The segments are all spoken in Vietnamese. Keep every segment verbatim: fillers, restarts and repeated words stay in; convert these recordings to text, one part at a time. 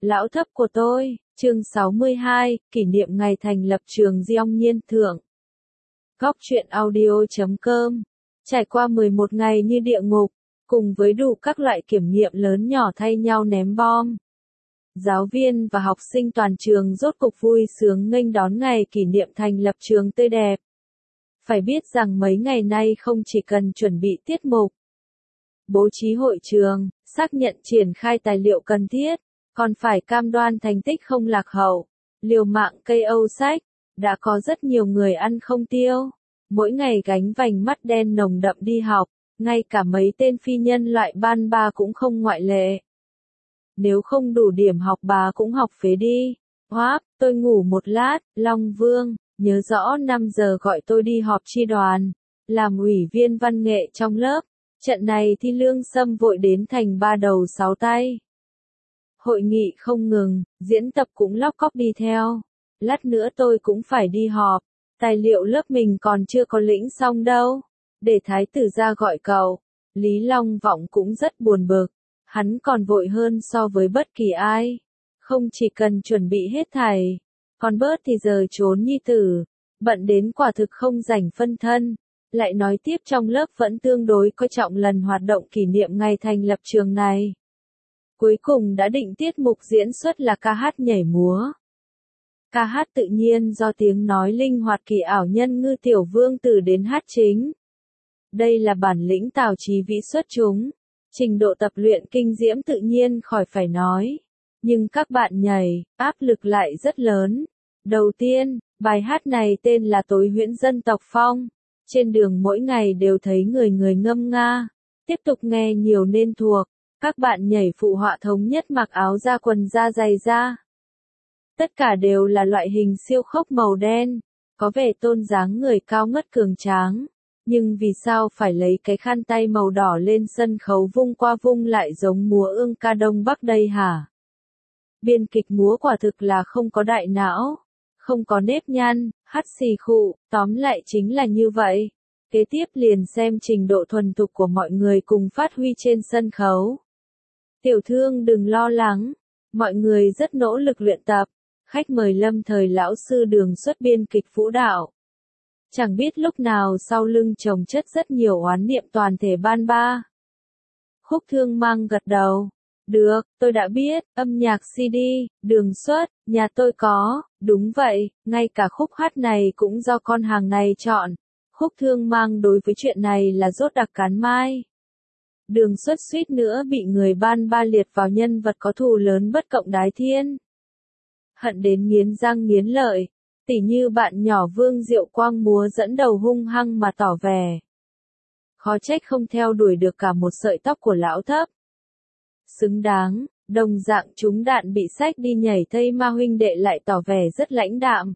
Lão thấp của tôi, chương sáu mươi hai, kỷ niệm ngày thành lập trường Giong Nhiên Thượng. Góc truyện audio chấm com. Trải qua mười một ngày như địa ngục, cùng với đủ các loại kiểm nghiệm lớn nhỏ thay nhau ném bom. Giáo viên và học sinh toàn trường rốt cục vui sướng nghênh đón ngày kỷ niệm thành lập trường tươi đẹp. Phải biết rằng mấy ngày nay không chỉ cần chuẩn bị tiết mục, bố trí hội trường, xác nhận triển khai tài liệu cần thiết, còn phải cam đoan thành tích không lạc hậu, liều mạng cây âu sách, đã có rất nhiều người ăn không tiêu, mỗi ngày gánh vành mắt đen nồng đậm đi học, ngay cả mấy tên phi nhân loại ban ba cũng không ngoại lệ. Nếu không đủ điểm học bà cũng học phế đi. Hoáp, tôi ngủ một lát, Long Vương, nhớ rõ năm giờ gọi tôi đi họp chi đoàn, làm ủy viên văn nghệ trong lớp. Trận này thì Lương Sâm vội đến thành ba đầu sáu tay. Hội nghị không ngừng, diễn tập cũng lóc cóc đi theo. Lát nữa tôi cũng phải đi họp, tài liệu lớp mình còn chưa có lĩnh xong đâu. Để thái tử ra gọi cậu. Lý Long Vọng cũng rất buồn bực. Hắn còn vội hơn so với bất kỳ ai. Không chỉ cần chuẩn bị hết thảy, còn bớt thì giờ trốn nhi tử, bận đến quả thực không rảnh phân thân. Lại nói tiếp trong lớp vẫn tương đối coi trọng lần hoạt động kỷ niệm ngày thành lập trường này. Cuối cùng đã định tiết mục diễn xuất là ca hát nhảy múa. Ca hát tự nhiên do tiếng nói linh hoạt kỳ ảo nhân Ngư Tiểu Vương Tử đến hát chính. Đây là bản lĩnh Tào Chí Vĩ xuất chúng. Trình độ tập luyện kinh diễm tự nhiên khỏi phải nói. Nhưng các bạn nhảy, áp lực lại rất lớn. Đầu tiên, bài hát này tên là Tối Huyễn Dân Tộc Phong. Trên đường mỗi ngày đều thấy người người ngâm nga. Tiếp tục nghe nhiều nên thuộc. Các bạn nhảy phụ họa thống nhất mặc áo da quần da dày da. Tất cả đều là loại hình siêu khốc màu đen. Có vẻ tôn dáng người cao ngất cường tráng. Nhưng vì sao phải lấy cái khăn tay màu đỏ lên sân khấu vung qua vung lại giống múa ương ca Đông Bắc đây hả? Biên kịch múa quả thực là không có đại não, không có nếp nhăn, hắt xì khụ, tóm lại chính là như vậy. Kế tiếp liền xem trình độ thuần thục của mọi người cùng phát huy trên sân khấu. Tiểu thương đừng lo lắng, mọi người rất nỗ lực luyện tập, khách mời lâm thời lão sư Đường xuất biên kịch vũ đạo. Chẳng biết lúc nào sau lưng chồng chất rất nhiều oán niệm toàn thể ban ba. Khúc Thương Mang gật đầu. Được, tôi đã biết, âm nhạc xê đê, Đường xuất, nhà tôi có, đúng vậy, ngay cả khúc hát này cũng do con hàng này chọn. Khúc Thương Mang đối với chuyện này là rốt đặc cán mai. Đường xuất suýt nữa bị người ban ba liệt vào nhân vật có thù lớn bất cộng đái thiên. Hận đến nghiến răng nghiến lợi. Tỉ như bạn nhỏ Vương Diệu Quang múa dẫn đầu hung hăng mà tỏ vẻ. Khó trách không theo đuổi được cả một sợi tóc của lão thấp. Xứng đáng, đồng dạng chúng đạn bị xách đi nhảy Tây Ma huynh đệ lại tỏ vẻ rất lãnh đạm.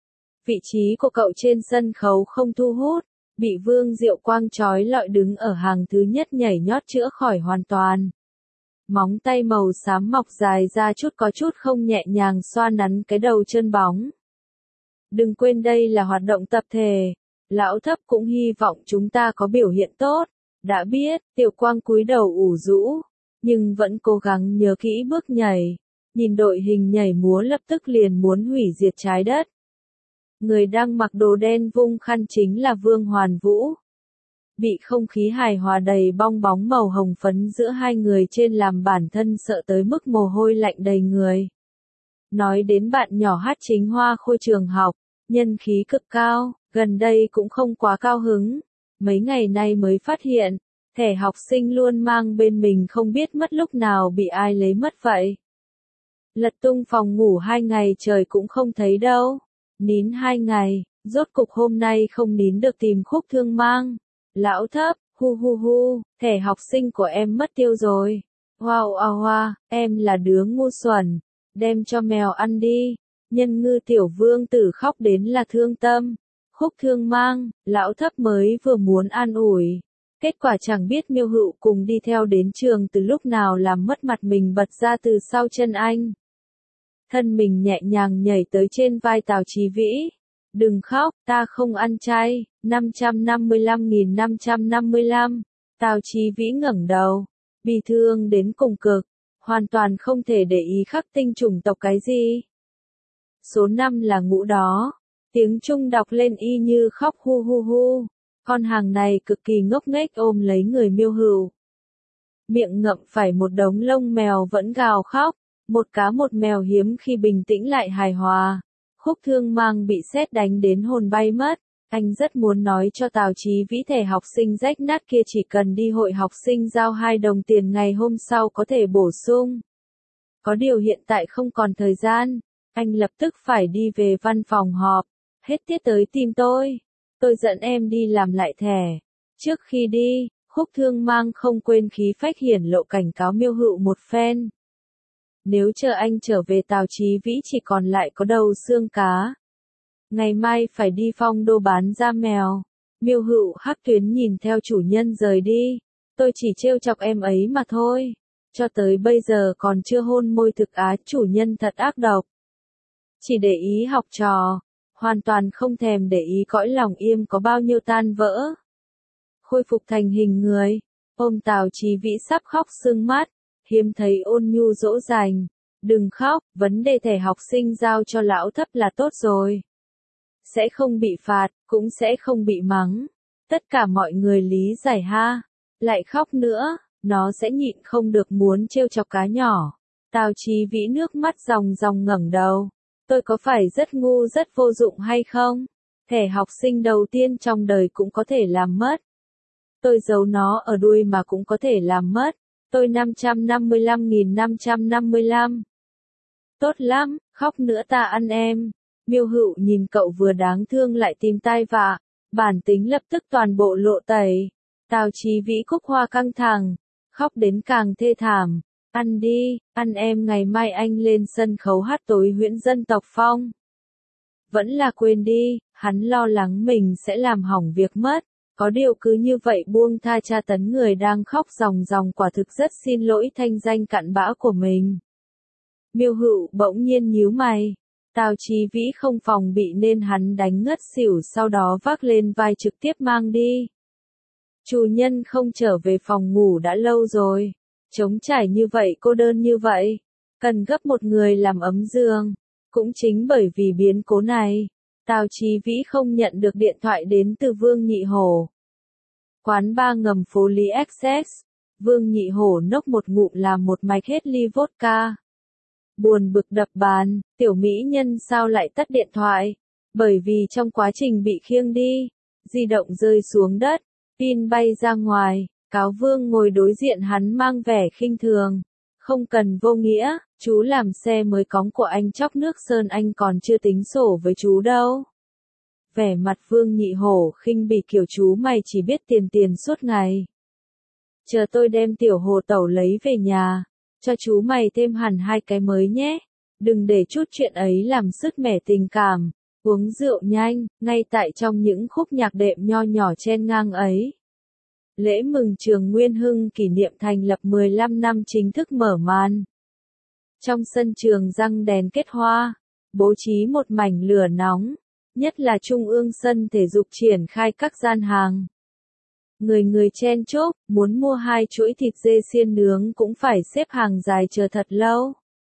Vị trí của cậu trên sân khấu không thu hút, bị Vương Diệu Quang trói lọi đứng ở hàng thứ nhất nhảy nhót chữa khỏi hoàn toàn. Móng tay màu xám mọc dài ra chút có chút không nhẹ nhàng xoa nắn cái đầu chân bóng. Đừng quên đây là hoạt động tập thể. Lão thấp cũng hy vọng chúng ta có biểu hiện tốt. Đã biết, Tiểu Quang cúi đầu ủ rũ, nhưng vẫn cố gắng nhớ kỹ bước nhảy. Nhìn đội hình nhảy múa lập tức liền muốn hủy diệt trái đất. Người đang mặc đồ đen vung khăn chính là Vương Hoàn Vũ. Bị không khí hài hòa đầy bong bóng màu hồng phấn giữa hai người trên làm bản thân sợ tới mức mồ hôi lạnh đầy người. Nói đến bạn nhỏ hát chính Hoa Khôi trường học, nhân khí cực cao, gần đây cũng không quá cao hứng. Mấy ngày nay mới phát hiện, thẻ học sinh luôn mang bên mình không biết mất lúc nào bị ai lấy mất vậy. Lật tung phòng ngủ hai ngày trời cũng không thấy đâu. Nín hai ngày, rốt cục hôm nay không nín được tìm Khúc Thương Mang. Lão thấp, hu hu hu, thẻ học sinh của em mất tiêu rồi. Wow wow wow, em là đứa ngu xuẩn. Đem cho mèo ăn đi. Nhân Ngư Tiểu Vương Tử khóc đến là thương tâm. Khúc Thương Mang, lão thấp mới vừa muốn an ủi. Kết quả chẳng biết Miêu Hựu cùng đi theo đến trường từ lúc nào làm mất mặt mình bật ra từ sau chân anh. Thân mình nhẹ nhàng nhảy tới trên vai Tào Chí Vĩ. Đừng khóc, ta không ăn chay. năm trăm năm mươi lăm nghìn năm trăm năm mươi lăm. Tào Chí Vĩ ngẩng đầu. Bi thương đến cùng cực. hoàn toàn không thể để ý khắc tinh chủng tộc cái gì. Số năm là ngũ đó. Tiếng Trung đọc lên y như khóc hu hu hu. Con hàng này cực kỳ ngốc nghếch ôm lấy người Miêu Hữu. Miệng ngậm phải một đống lông mèo vẫn gào khóc. Một cá một mèo hiếm khi bình tĩnh lại hài hòa. Khúc Thương Mang bị sét đánh đến hồn bay mất. Anh rất muốn nói cho Tào Chí Vĩ thẻ học sinh rách nát kia chỉ cần đi hội học sinh giao hai đồng tiền ngày hôm sau có thể bổ sung. Có điều hiện tại không còn thời gian. Anh lập tức phải đi về văn phòng họp. Hết tiết tới tìm tôi. Tôi dẫn em đi làm lại thẻ. Trước khi đi, Khúc Thương Mang không quên khí phách hiển lộ cảnh cáo Miêu Hữu một phen. Nếu chờ anh trở về Tào Chí Vĩ chỉ còn lại có đầu xương cá. Ngày mai phải đi Phong Đô bán da mèo. Miêu Hữu Hắc Tuyến nhìn theo chủ nhân rời đi. Tôi chỉ trêu chọc em ấy mà thôi. Cho tới bây giờ còn chưa hôn môi thực á, chủ nhân thật ác độc. Chỉ để ý học trò. Hoàn toàn không thèm để ý cõi lòng Yêm có bao nhiêu tan vỡ. Khôi phục thành hình người. Ôm Tào Chí Vĩ sắp khóc sưng mắt. Hiếm thấy ôn nhu dỗ dành. Đừng khóc, vấn đề thẻ học sinh giao cho lão thấp là tốt rồi. Sẽ không bị phạt, cũng sẽ không bị mắng. Tất cả mọi người lý giải ha. Lại khóc nữa, nó sẽ nhịn không được muốn trêu chọc cá nhỏ. Tào Chí Vĩ nước mắt ròng ròng ngẩng đầu. Tôi có phải rất ngu rất vô dụng hay không? Thẻ học sinh đầu tiên trong đời cũng có thể làm mất. Tôi giấu nó ở đuôi mà cũng có thể làm mất. Tôi năm trăm năm mươi lăm nghìn năm trăm năm mươi lăm. Tốt lắm, khóc nữa ta ăn em. Miêu Hữu nhìn cậu vừa đáng thương lại tìm tai vạ. Bản tính lập tức toàn bộ lộ tẩy. Tào Chí Vĩ cúc hoa căng thẳng. Khóc đến càng thê thảm. Ăn đi, ăn em, ngày mai anh lên sân khấu hát tối huyễn dân tộc Phong. Vẫn là quên đi, hắn lo lắng mình sẽ làm hỏng việc mất. Có điều cứ như vậy buông tha tra tấn người đang khóc ròng ròng, quả thực rất xin lỗi thanh danh cặn bã của mình. Miêu Hữu bỗng nhiên nhíu mày. Tào Chí Vĩ không phòng bị nên hắn đánh ngất xỉu, sau đó vác lên vai trực tiếp mang đi. Chủ nhân không trở về phòng ngủ đã lâu rồi. Trống trải như vậy, cô đơn như vậy. Cần gấp một người làm ấm giường. Cũng chính bởi vì biến cố này, Tào Chí Vĩ không nhận được điện thoại đến từ Vương Nhị Hổ. Quán bar ngầm phố Lý Access. Vương Nhị Hổ nốc một ngụm làm một mạch hết ly vodka. Buồn bực đập bàn, tiểu mỹ nhân sao lại tắt điện thoại? Bởi vì trong quá trình bị khiêng đi, di động rơi xuống đất, pin bay ra ngoài. Cáo Vương ngồi đối diện hắn mang vẻ khinh thường. Không cần vô nghĩa, chú làm xe mới cóng của anh chóc nước sơn, anh còn chưa tính sổ với chú đâu. Vẻ mặt Vương Nhị Hổ khinh bỉ kiểu chú mày chỉ biết tiền tiền suốt ngày. Chờ tôi đem tiểu hồ tẩu lấy về nhà, cho chú mày thêm hẳn hai cái mới nhé. Đừng để chút chuyện ấy làm sứt mẻ tình cảm. Uống rượu nhanh, ngay tại trong những khúc nhạc đệm nho nhỏ chen ngang ấy. Lễ mừng trường Nguyên Hưng kỷ niệm thành lập mười lăm năm chính thức mở màn. Trong sân trường răng đèn kết hoa, bố trí một mảnh lửa nóng, nhất là trung ương sân thể dục triển khai các gian hàng. Người người chen chúc, muốn mua hai chuỗi thịt dê xiên nướng cũng phải xếp hàng dài chờ thật lâu.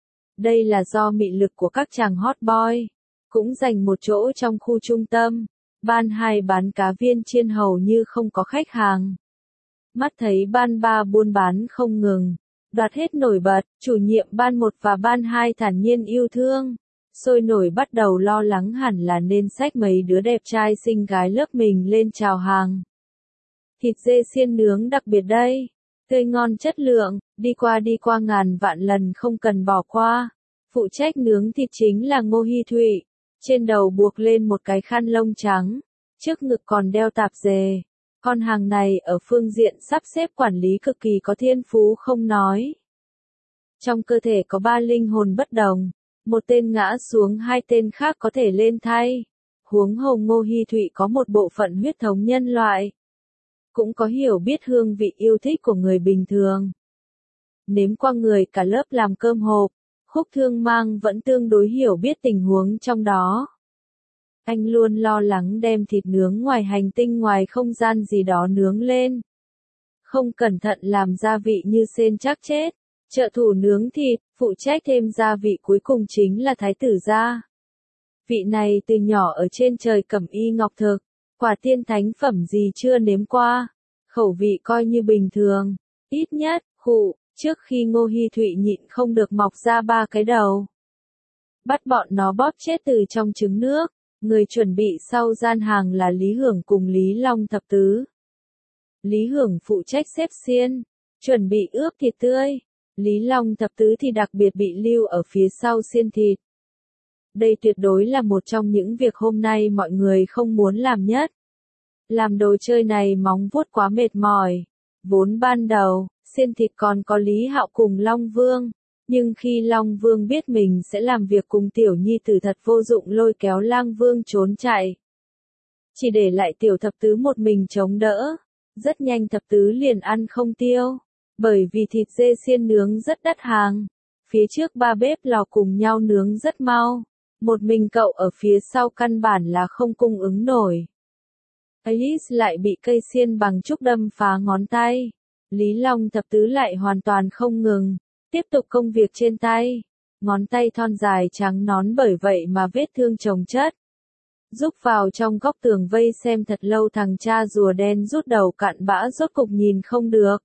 Đây là do mị lực của các chàng hot boy, cũng dành một chỗ trong khu trung tâm. Ban hai bán cá viên chiên hầu như không có khách hàng. Mắt thấy ban ba buôn bán không ngừng, đoạt hết nổi bật, chủ nhiệm ban một và ban hai thản nhiên yêu thương. Sôi nổi bắt đầu lo lắng hẳn là nên xách mấy đứa đẹp trai xinh gái lớp mình lên chào hàng. Thịt dê xiên nướng đặc biệt đây, tươi ngon chất lượng, đi qua đi qua ngàn vạn lần không cần bỏ qua. Phụ trách nướng thịt chính là Ngô Hi Thụy, trên đầu buộc lên một cái khăn lông trắng, trước ngực còn đeo tạp dề. Con hàng này ở phương diện sắp xếp quản lý cực kỳ có thiên phú không nói. Trong cơ thể có ba linh hồn bất đồng, một tên ngã xuống hai tên khác có thể lên thay. Huống hồ Ngô Hi Thụy có một bộ phận huyết thống nhân loại. Cũng có hiểu biết hương vị yêu thích của người bình thường. Nếm qua người cả lớp làm cơm hộp, Khúc Thương Mang vẫn tương đối hiểu biết tình huống trong đó. Anh luôn lo lắng đem thịt nướng ngoài hành tinh ngoài không gian gì đó nướng lên. Không cẩn thận làm gia vị như sên chắc chết. Trợ thủ nướng thịt, phụ trách thêm gia vị cuối cùng chính là thái tử gia. Vị này từ nhỏ ở trên trời cẩm y ngọc thực, quả tiên thánh phẩm gì chưa nếm qua, khẩu vị coi như bình thường, ít nhất, khụ, trước khi Ngô Hi Thụy nhịn không được mọc ra ba cái đầu. Bắt bọn nó bóp chết từ trong trứng nước, người chuẩn bị sau gian hàng là Lý Hưởng cùng Lý Long thập tứ. Lý Hưởng phụ trách xếp xiên, chuẩn bị ướp thịt tươi, Lý Long thập tứ thì đặc biệt bị lưu ở phía sau xiên thịt. Đây tuyệt đối là một trong những việc hôm nay mọi người không muốn làm nhất. Làm đồ chơi này móng vuốt quá mệt mỏi. Vốn ban đầu, xiên thịt còn có Lý Hạo cùng Long Vương. Nhưng khi Long Vương biết mình sẽ làm việc cùng tiểu nhi tử thật vô dụng lôi kéo Lang Vương trốn chạy. Chỉ để lại tiểu thập tứ một mình chống đỡ. Rất nhanh thập tứ liền ăn không tiêu. Bởi vì thịt dê xiên nướng rất đắt hàng. Phía trước ba bếp lò cùng nhau nướng rất mau. Một mình cậu ở phía sau căn bản là không cung ứng nổi. Alice lại bị cây xiên bằng trúc đâm phá ngón tay. Lý Long thập tứ lại hoàn toàn không ngừng. Tiếp tục công việc trên tay. Ngón tay thon dài trắng nón bởi vậy mà vết thương chồng chất. Rúc vào trong góc tường vây xem thật lâu thằng cha rùa đen rút đầu cặn bã rốt cục nhìn không được.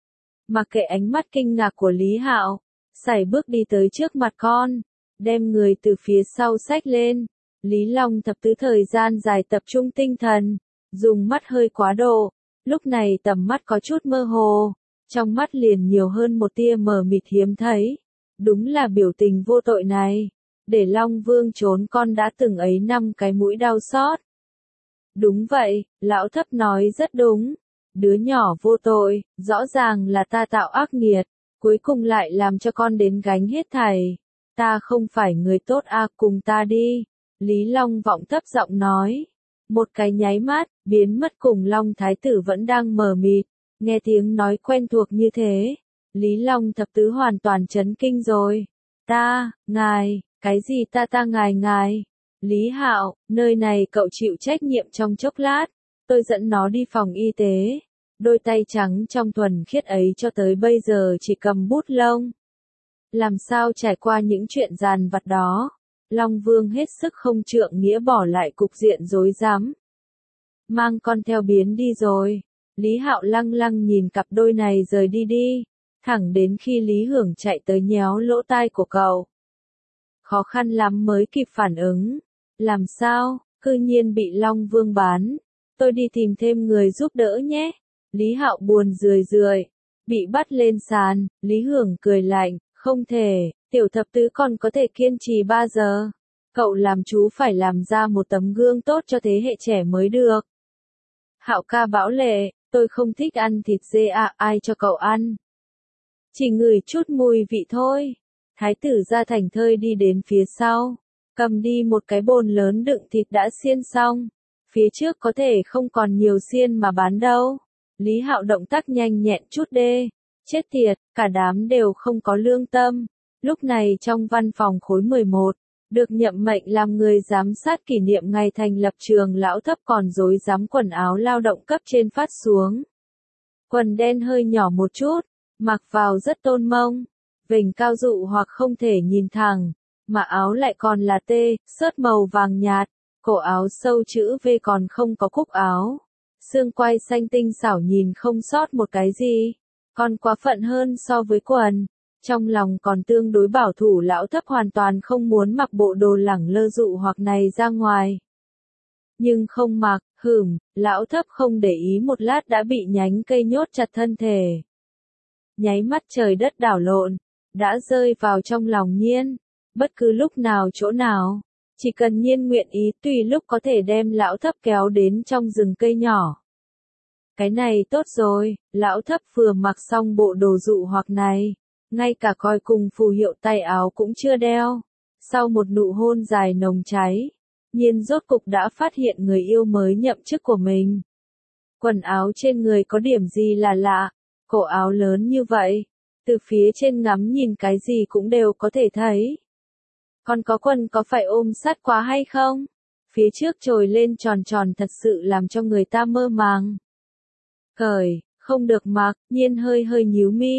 Mặc kệ ánh mắt kinh ngạc của Lý Hạo, sải bước đi tới trước mặt con. Đem người từ phía sau xách lên. Lý Long thập tứ thời gian dài tập trung tinh thần, dùng mắt hơi quá độ, lúc này tầm mắt có chút mơ hồ, trong mắt liền nhiều hơn một tia mờ mịt hiếm thấy. Đúng là biểu tình vô tội này, để Long Vương trốn con đã từng ấy năm cái mũi đau xót. Đúng vậy, lão thấp nói rất đúng, đứa nhỏ vô tội, rõ ràng là ta tạo ác nghiệt, cuối cùng lại làm cho con đến gánh hết thảy. Ta không phải người tốt à, cùng ta đi. Lý Long vọng thấp giọng nói. Một cái nháy mắt, biến mất cùng Long Thái tử vẫn đang mờ mịt. Nghe tiếng nói quen thuộc như thế. Lý Long thập tứ hoàn toàn chấn kinh rồi. Ta, ngài, cái gì ta ta ngài ngài. Lý Hạo, nơi này cậu chịu trách nhiệm trong chốc lát. Tôi dẫn nó đi phòng y tế. Đôi tay trắng trong thuần khiết ấy cho tới bây giờ chỉ cầm bút lông. Làm sao trải qua những chuyện dàn vặt đó, Long Vương hết sức không trượng nghĩa bỏ lại cục diện rối rắm. Mang con theo biến đi rồi. Lý Hạo lăng lăng nhìn cặp đôi này rời đi đi, thẳng đến khi Lý Hưởng chạy tới nhéo lỗ tai của cậu. Khó khăn lắm mới kịp phản ứng. Làm sao, cư nhiên bị Long Vương bán. Tôi đi tìm thêm người giúp đỡ nhé. Lý Hạo buồn rười rượi, bị bắt lên sàn, Lý Hưởng cười lạnh. Không thể, tiểu thập tứ còn có thể kiên trì ba giờ. Cậu làm chú phải làm ra một tấm gương tốt cho thế hệ trẻ mới được. Hạo ca bão lệ, tôi không thích ăn thịt dê à, ai cho cậu ăn. Chỉ ngửi chút mùi vị thôi. Thái tử gia thành thơi đi đến phía sau, cầm đi một cái bồn lớn đựng thịt đã xiên xong. Phía trước có thể không còn nhiều xiên mà bán đâu. Lý Hạo động tác nhanh nhẹn chút đê. Chết tiệt, cả đám đều không có lương tâm. Lúc này trong văn phòng khối mười một, được nhậm mệnh làm người giám sát kỷ niệm ngày thành lập trường lão thấp còn rối rắm quần áo lao động cấp trên phát xuống. Quần đen hơi nhỏ một chút, mặc vào rất tôn mông, vành cao dụ hoặc không thể nhìn thẳng, mà áo lại còn là tê, sớt màu vàng nhạt, cổ áo sâu chữ V còn không có cúc áo. Xương quai xanh tinh xảo nhìn không sót một cái gì. Còn quá phận hơn so với quần, trong lòng còn tương đối bảo thủ lão thấp hoàn toàn không muốn mặc bộ đồ lẳng lơ dụ hoặc này ra ngoài. Nhưng không mặc, hửm, lão thấp không để ý một lát đã bị nhánh cây nhốt chặt thân thể. Nháy mắt trời đất đảo lộn, đã rơi vào trong lòng Nhiên, bất cứ lúc nào chỗ nào, chỉ cần Nhiên nguyện ý tùy lúc có thể đem lão thấp kéo đến trong rừng cây nhỏ. Cái này tốt rồi, lão thấp vừa mặc xong bộ đồ dụ hoặc này, ngay cả coi cùng phù hiệu tay áo cũng chưa đeo. Sau một nụ hôn dài nồng cháy, Nhiên rốt cục đã phát hiện người yêu mới nhậm chức của mình. Quần áo trên người có điểm gì là lạ, cổ áo lớn như vậy, từ phía trên ngắm nhìn cái gì cũng đều có thể thấy. Còn có quần có phải ôm sát quá hay không? Phía trước trồi lên tròn tròn thật sự làm cho người ta mơ màng. Cởi, không được mặc, Nhiên hơi hơi nhíu mi,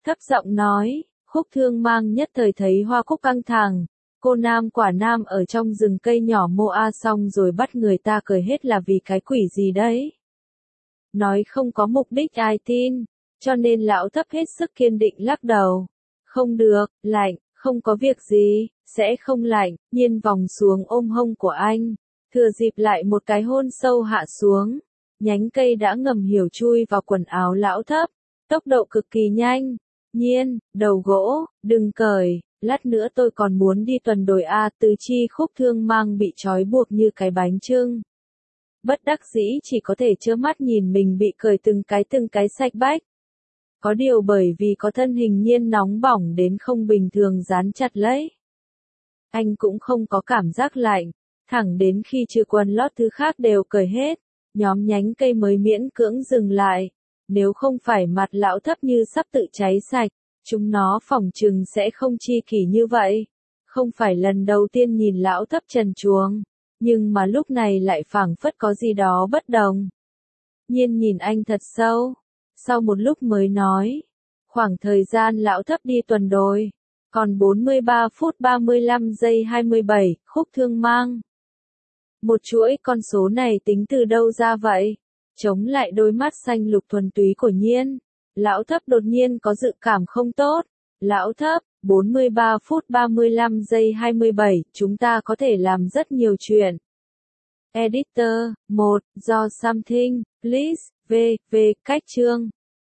thấp giọng nói, Khúc Thương Mang nhất thời thấy hoa cúc căng thẳng, cô nam quả nam ở trong rừng cây nhỏ mô a xong rồi bắt người ta cười hết là vì cái quỷ gì đấy. Nói không có mục đích ai tin, cho nên lão thấp hết sức kiên định lắc đầu. Không được, lạnh, không có việc gì, sẽ không lạnh, Nhiên vòng xuống ôm hông của anh, thừa dịp lại một cái hôn sâu hạ xuống, nhánh cây đã ngầm hiểu chui vào quần áo lão thấp, tốc độ cực kỳ nhanh. Nhiên, đầu gỗ, đừng cởi, lát nữa tôi còn muốn đi tuần đồi a. Tứ chi Khúc Thương Mang bị trói buộc như cái bánh chưng. Bất đắc dĩ chỉ có thể trơ mắt nhìn mình bị cởi từng cái từng cái sạch bách. Có điều bởi vì có thân hình Nhiên nóng bỏng đến không bình thường dán chặt lấy. Anh cũng không có cảm giác lạnh, thẳng đến khi trừ quần lót thứ khác đều cởi hết, nhóm nhánh cây mới miễn cưỡng dừng lại. Nếu không phải mặt lão thấp như sắp tự cháy sạch, chúng nó phỏng chừng sẽ không chi kỷ như vậy. Không phải lần đầu tiên nhìn lão thấp trần truồng, nhưng mà lúc này lại phảng phất có gì đó bất đồng. Nhiên nhìn anh thật sâu, sau một lúc mới nói, khoảng thời gian lão thấp đi tuần đồi, còn bốn mươi ba phút ba mươi lăm giây hai mươi bảy, Khúc Thương Mang. Một chuỗi con số này tính từ đâu ra vậy? Chống lại đôi mắt xanh lục thuần túy của Nhiên, lão thấp đột nhiên có dự cảm không tốt. Lão thấp, bốn mươi ba phút ba mươi lăm giây hai mươi bảy, chúng ta có thể làm rất nhiều chuyện. Editor, một, do something, please, v, v, cách chương.